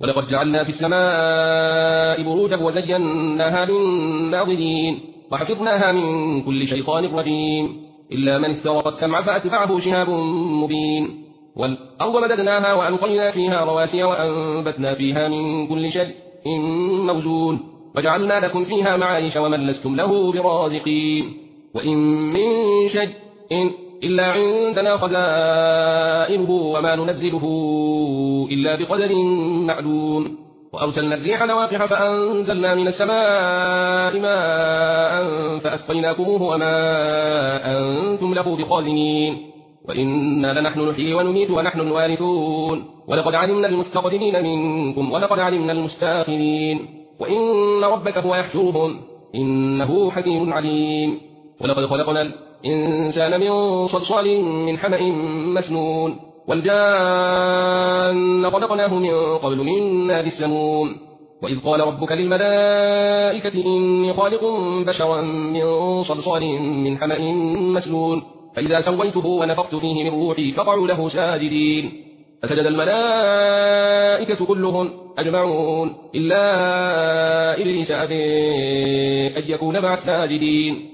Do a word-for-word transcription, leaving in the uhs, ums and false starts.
ولقد جعلنا في السماء بروجا وزيناها للناظرين وحفظناها من كل شيطان رجيم إلا من استرق السمع فأتبعه شهاب مبين والأرض مددناها وألقينا فيها رواسي وأنبتنا فيها من كل شيء موزون وجعلنا لكم فيها معايش ومن لستم له برازقين وإن من شيء إلا عندنا خزائنه وما ننزله إلا بقدر معلوم وأرسلنا الريح لواقح فأنزلنا من السماء ماء فأسقيناكموه وما أنتم له بخازنين وإنا لنحن نحيي ونميت ونحن الوارثون ولقد علمنا المستقدمين منكم ولقد علمنا المستاخرين وإن ربك هو يحشرهم إنه حكيم عليم ولقد خلقنا الإنسان من صلصال من حمأ مسنون والجان خلقناه من قبل من نار السموم وإذ قال ربك للملائكة إني خالق بشرا من صلصال من حمأ مسنون فإذا سويته ونفخت فيه من روحي فقعوا له ساجدين فسجد الملائكة كلهم أجمعون إلا إبليس أبي أن يكون مع الساجدين